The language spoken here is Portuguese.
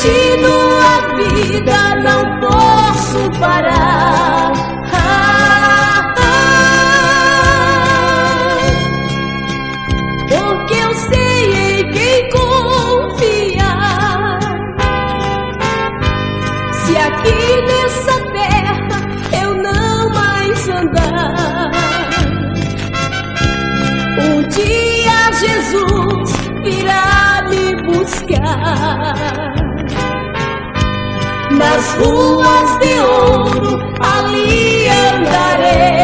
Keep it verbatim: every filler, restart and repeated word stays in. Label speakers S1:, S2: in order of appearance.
S1: Prometido a vida, não posso parar. Ah, ah, porque eu sei em quem confiar. Se aqui nessa terra eu não mais andar, um dia Jesus virá me buscar. Nas ruas de ouro ali andarei.